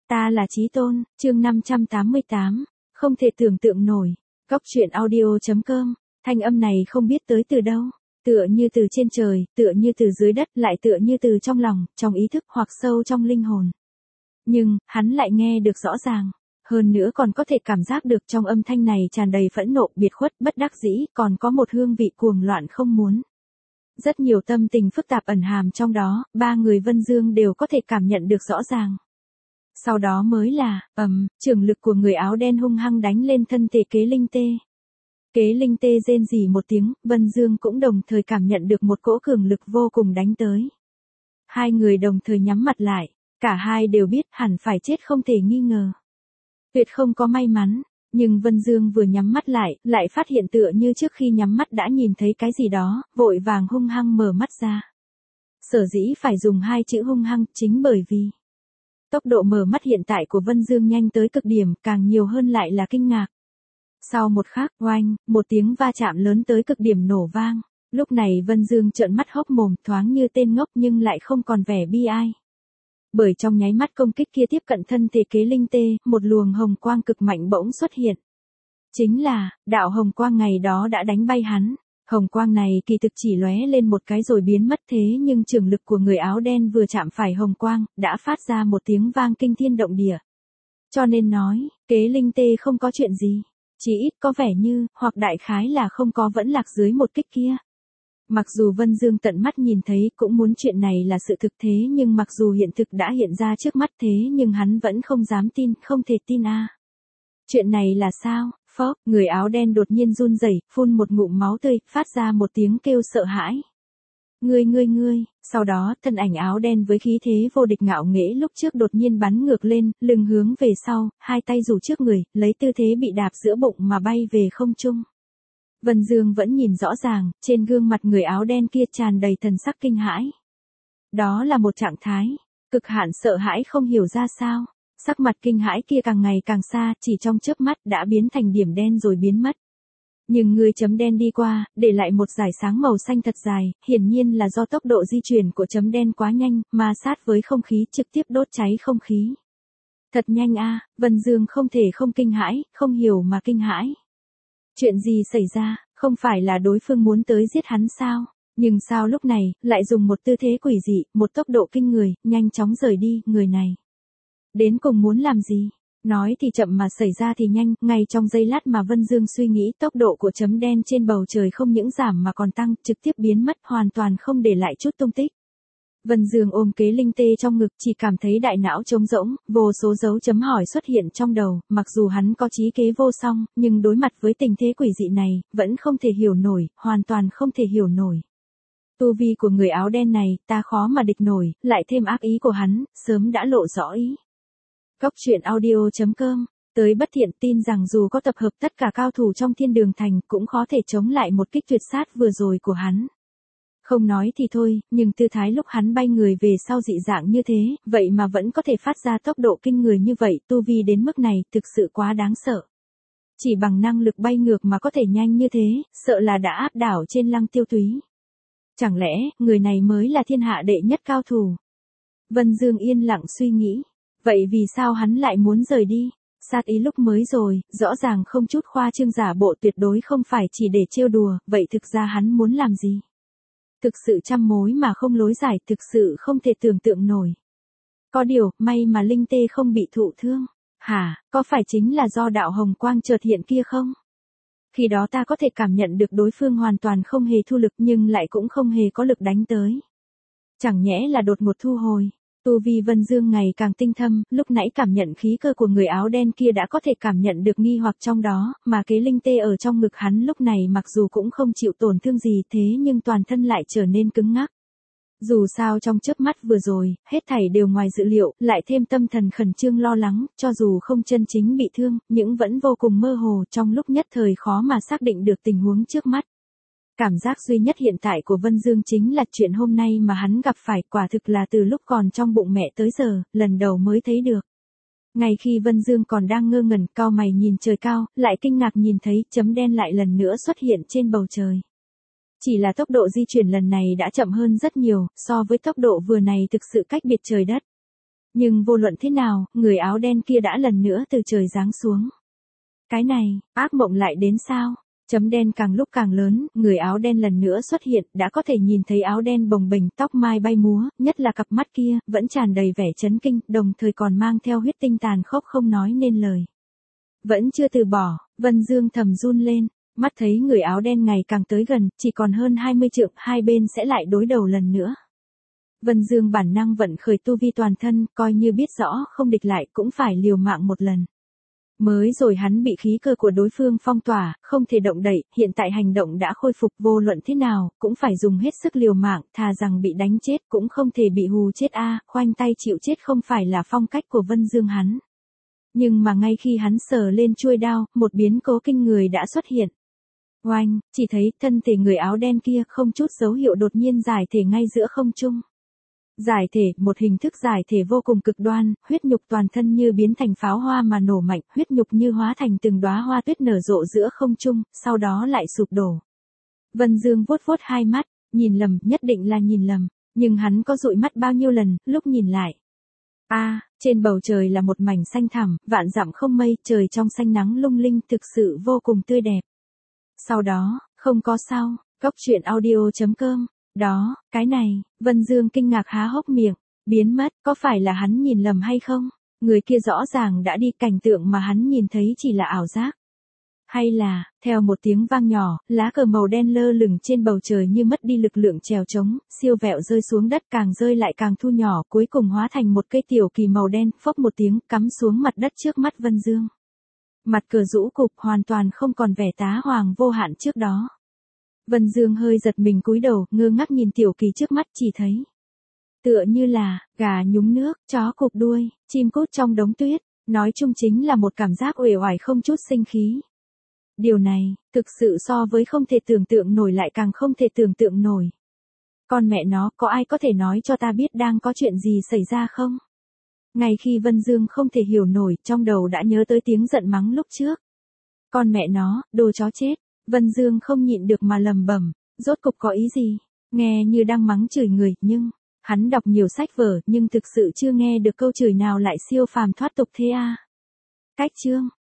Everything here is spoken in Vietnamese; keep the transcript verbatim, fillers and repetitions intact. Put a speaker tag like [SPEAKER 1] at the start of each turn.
[SPEAKER 1] Ta là Chí Tôn, chương năm trăm tám mươi tám, không thể tưởng tượng nổi. Góc truyện audio chấm com, thanh âm này không biết tới từ đâu, tựa như từ trên trời, tựa như từ dưới đất, lại tựa như từ trong lòng, trong ý thức hoặc sâu trong linh hồn. Nhưng, hắn lại nghe được rõ ràng, hơn nữa còn có thể cảm giác được trong âm thanh này tràn đầy phẫn nộ, biệt khuất, bất đắc dĩ, còn có một hương vị cuồng loạn không muốn. Rất nhiều tâm tình phức tạp ẩn hàm trong đó, ba người Vân Dương đều có thể cảm nhận được rõ ràng. Sau đó mới là, ầm, um, trường lực của người áo đen hung hăng đánh lên thân thể Kế Linh Tê. Kế Linh Tê rên rỉ một tiếng, Vân Dương cũng đồng thời cảm nhận được một cỗ cường lực vô cùng đánh tới. Hai người đồng thời nhắm mặt lại, cả hai đều biết hẳn phải chết không thể nghi ngờ. Tuyệt không có may mắn, nhưng Vân Dương vừa nhắm mắt lại, lại phát hiện tựa như trước khi nhắm mắt đã nhìn thấy cái gì đó, vội vàng hung hăng mở mắt ra. Sở dĩ phải dùng hai chữ hung hăng chính bởi vì tốc độ mở mắt hiện tại của Vân Dương nhanh tới cực điểm, càng nhiều hơn lại là kinh ngạc. Sau một khắc, oanh, một tiếng va chạm lớn tới cực điểm nổ vang. Lúc này Vân Dương trợn mắt hốc mồm, thoáng như tên ngốc nhưng lại không còn vẻ bi ai. Bởi trong nháy mắt công kích kia tiếp cận thân thể Kế Linh Tê, một luồng hồng quang cực mạnh bỗng xuất hiện. Chính là, đạo hồng quang ngày đó đã đánh bay hắn. Hồng quang này kỳ thực chỉ lóe lên một cái rồi biến mất, thế nhưng trường lực của người áo đen vừa chạm phải hồng quang, đã phát ra một tiếng vang kinh thiên động địa. Cho nên nói, Kế Linh Tê không có chuyện gì. Chỉ ít có vẻ như, hoặc đại khái là không có vẫn lạc dưới một kích kia. Mặc dù Vân Dương tận mắt nhìn thấy cũng muốn chuyện này là sự thực thế nhưng mặc dù hiện thực đã hiện ra trước mắt thế nhưng hắn vẫn không dám tin, không thể tin a. À. Chuyện này là sao? Phốc, người áo đen đột nhiên run rẩy, phun một ngụm máu tươi, phát ra một tiếng kêu sợ hãi. Ngươi ngươi ngươi, sau đó thân ảnh áo đen với khí thế vô địch ngạo nghễ lúc trước đột nhiên bắn ngược lên, lưng hướng về sau, hai tay rủ trước người, lấy tư thế bị đạp giữa bụng mà bay về không trung. Vân Dương vẫn nhìn rõ ràng, trên gương mặt người áo đen kia tràn đầy thần sắc kinh hãi. Đó là một trạng thái, cực hạn sợ hãi không hiểu ra sao, sắc mặt kinh hãi kia càng ngày càng xa, chỉ trong chớp mắt đã biến thành điểm đen rồi biến mất. Nhưng người chấm đen đi qua, để lại một dải sáng màu xanh thật dài, hiển nhiên là do tốc độ di chuyển của chấm đen quá nhanh, ma sát với không khí trực tiếp đốt cháy không khí. Thật nhanh a, à, Vân Dương không thể không kinh hãi, không hiểu mà kinh hãi. Chuyện gì xảy ra, không phải là đối phương muốn tới giết hắn sao? Nhưng sao lúc này, lại dùng một tư thế quỷ dị, một tốc độ kinh người, nhanh chóng rời đi, người này. Đến cùng muốn làm gì? Nói thì chậm mà xảy ra thì nhanh, ngay trong giây lát mà Vân Dương suy nghĩ tốc độ của chấm đen trên bầu trời không những giảm mà còn tăng, trực tiếp biến mất, hoàn toàn không để lại chút tung tích. Vân Dương ôm Kế Linh Tê trong ngực, chỉ cảm thấy đại não trống rỗng, vô số dấu chấm hỏi xuất hiện trong đầu, mặc dù hắn có trí kế vô song, nhưng đối mặt với tình thế quỷ dị này, vẫn không thể hiểu nổi, hoàn toàn không thể hiểu nổi. Tu vi của người áo đen này, ta khó mà địch nổi, lại thêm ác ý của hắn, sớm đã lộ rõ ý. Góc truyện audio chấm com, tới bất thiện tin rằng dù có tập hợp tất cả cao thủ trong Thiên Đường Thành cũng khó thể chống lại một kích tuyệt sát vừa rồi của hắn. Không nói thì thôi, nhưng tư thái lúc hắn bay người về sau dị dạng như thế, vậy mà vẫn có thể phát ra tốc độ kinh người như vậy, tu vi đến mức này, thực sự quá đáng sợ. Chỉ bằng năng lực bay ngược mà có thể nhanh như thế, sợ là đã áp đảo trên Lăng Tiêu Túy. Chẳng lẽ, người này mới là thiên hạ đệ nhất cao thủ? Vân Dương yên lặng suy nghĩ. Vậy vì sao hắn lại muốn rời đi? Sát ý lúc mới rồi, rõ ràng không chút khoa trương giả bộ, tuyệt đối không phải chỉ để trêu đùa, vậy thực ra hắn muốn làm gì? Thực sự trăm mối mà không lối giải, thực sự không thể tưởng tượng nổi. Có điều, may mà Linh Tê không bị thụ thương. Hả, có phải chính là do đạo hồng quang chợt hiện kia không? Khi đó ta có thể cảm nhận được đối phương hoàn toàn không hề thu lực nhưng lại cũng không hề có lực đánh tới. Chẳng nhẽ là đột ngột thu hồi. Tu vi Vân Dương ngày càng tinh thâm, lúc nãy cảm nhận khí cơ của người áo đen kia đã có thể cảm nhận được nghi hoặc trong đó, mà Kế Linh Tê ở trong ngực hắn lúc này mặc dù cũng không chịu tổn thương gì thế nhưng toàn thân lại trở nên cứng ngắc. Dù sao trong chớp mắt vừa rồi, hết thảy đều ngoài dự liệu, lại thêm tâm thần khẩn trương lo lắng, cho dù không chân chính bị thương, nhưng vẫn vô cùng mơ hồ, trong lúc nhất thời khó mà xác định được tình huống trước mắt. Cảm giác duy nhất hiện tại của Vân Dương chính là chuyện hôm nay mà hắn gặp phải, quả thực là từ lúc còn trong bụng mẹ tới giờ, lần đầu mới thấy được. Ngay khi Vân Dương còn đang ngơ ngẩn, cau mày nhìn trời cao, lại kinh ngạc nhìn thấy chấm đen lại lần nữa xuất hiện trên bầu trời. Chỉ là tốc độ di chuyển lần này đã chậm hơn rất nhiều, so với tốc độ vừa này thực sự cách biệt trời đất. Nhưng vô luận thế nào, người áo đen kia đã lần nữa từ trời giáng xuống. Cái này, ác mộng lại đến sao? Chấm đen càng lúc càng lớn, người áo đen lần nữa xuất hiện, đã có thể nhìn thấy áo đen bồng bềnh, tóc mai bay múa, nhất là cặp mắt kia, vẫn tràn đầy vẻ chấn kinh, đồng thời còn mang theo huyết tinh tàn khốc không nói nên lời. Vẫn chưa từ bỏ, Vân Dương thầm run lên, mắt thấy người áo đen ngày càng tới gần, chỉ còn hơn hai mươi trượng, hai bên sẽ lại đối đầu lần nữa. Vân Dương bản năng vận khởi tu vi toàn thân, coi như biết rõ không địch lại cũng phải liều mạng một lần. Mới rồi hắn bị khí cơ của đối phương phong tỏa, không thể động đậy, hiện tại hành động đã khôi phục, vô luận thế nào, cũng phải dùng hết sức liều mạng, thà rằng bị đánh chết cũng không thể bị hù chết a, khoanh tay chịu chết không phải là phong cách của Vân Dương hắn. Nhưng mà ngay khi hắn sờ lên chuôi đao, một biến cố kinh người đã xuất hiện. Oanh, chỉ thấy thân thể người áo đen kia không chút dấu hiệu đột nhiên giải thể ngay giữa không trung. Giải thể, một hình thức giải thể vô cùng cực đoan, huyết nhục toàn thân như biến thành pháo hoa mà nổ mạnh, huyết nhục như hóa thành từng đóa hoa tuyết nở rộ giữa không trung, sau đó lại sụp đổ. Vân Dương vuốt vuốt hai mắt, nhìn lầm, nhất định là nhìn lầm, nhưng hắn có dụi mắt bao nhiêu lần, lúc nhìn lại. A, à, trên bầu trời là một mảnh xanh thẳm, vạn dặm không mây, trời trong xanh nắng lung linh, thực sự vô cùng tươi đẹp. Sau đó, không có sao, Cốc truyện audio chấm com. Đó, cái này, Vân Dương kinh ngạc há hốc miệng, biến mất, có phải là hắn nhìn lầm hay không? Người kia rõ ràng đã đi, cảnh tượng mà hắn nhìn thấy chỉ là ảo giác. Hay là, theo một tiếng vang nhỏ, lá cờ màu đen lơ lửng trên bầu trời như mất đi lực lượng trèo trống, siêu vẹo rơi xuống đất, càng rơi lại càng thu nhỏ, cuối cùng hóa thành một cây tiểu kỳ màu đen, phốc một tiếng, cắm xuống mặt đất trước mắt Vân Dương. Mặt cờ rũ cục, hoàn toàn không còn vẻ tá hoàng vô hạn trước đó. Vân Dương hơi giật mình cúi đầu, ngơ ngác nhìn tiểu kỳ trước mắt, chỉ thấy tựa như là gà nhúng nước, chó cụp đuôi, chim cút trong đống tuyết, nói chung chính là một cảm giác uể oải không chút sinh khí. Điều này, thực sự so với không thể tưởng tượng nổi lại càng không thể tưởng tượng nổi. Con mẹ nó, có ai có thể nói cho ta biết đang có chuyện gì xảy ra không? Ngay khi Vân Dương không thể hiểu nổi, trong đầu đã nhớ tới tiếng giận mắng lúc trước. Con mẹ nó, đồ chó chết. Vân Dương không nhịn được mà lầm bẩm, rốt cục có ý gì? Nghe như đang mắng chửi người, nhưng hắn đọc nhiều sách vở nhưng thực sự chưa nghe được câu chửi nào lại siêu phàm thoát tục thế a. À. Cách chương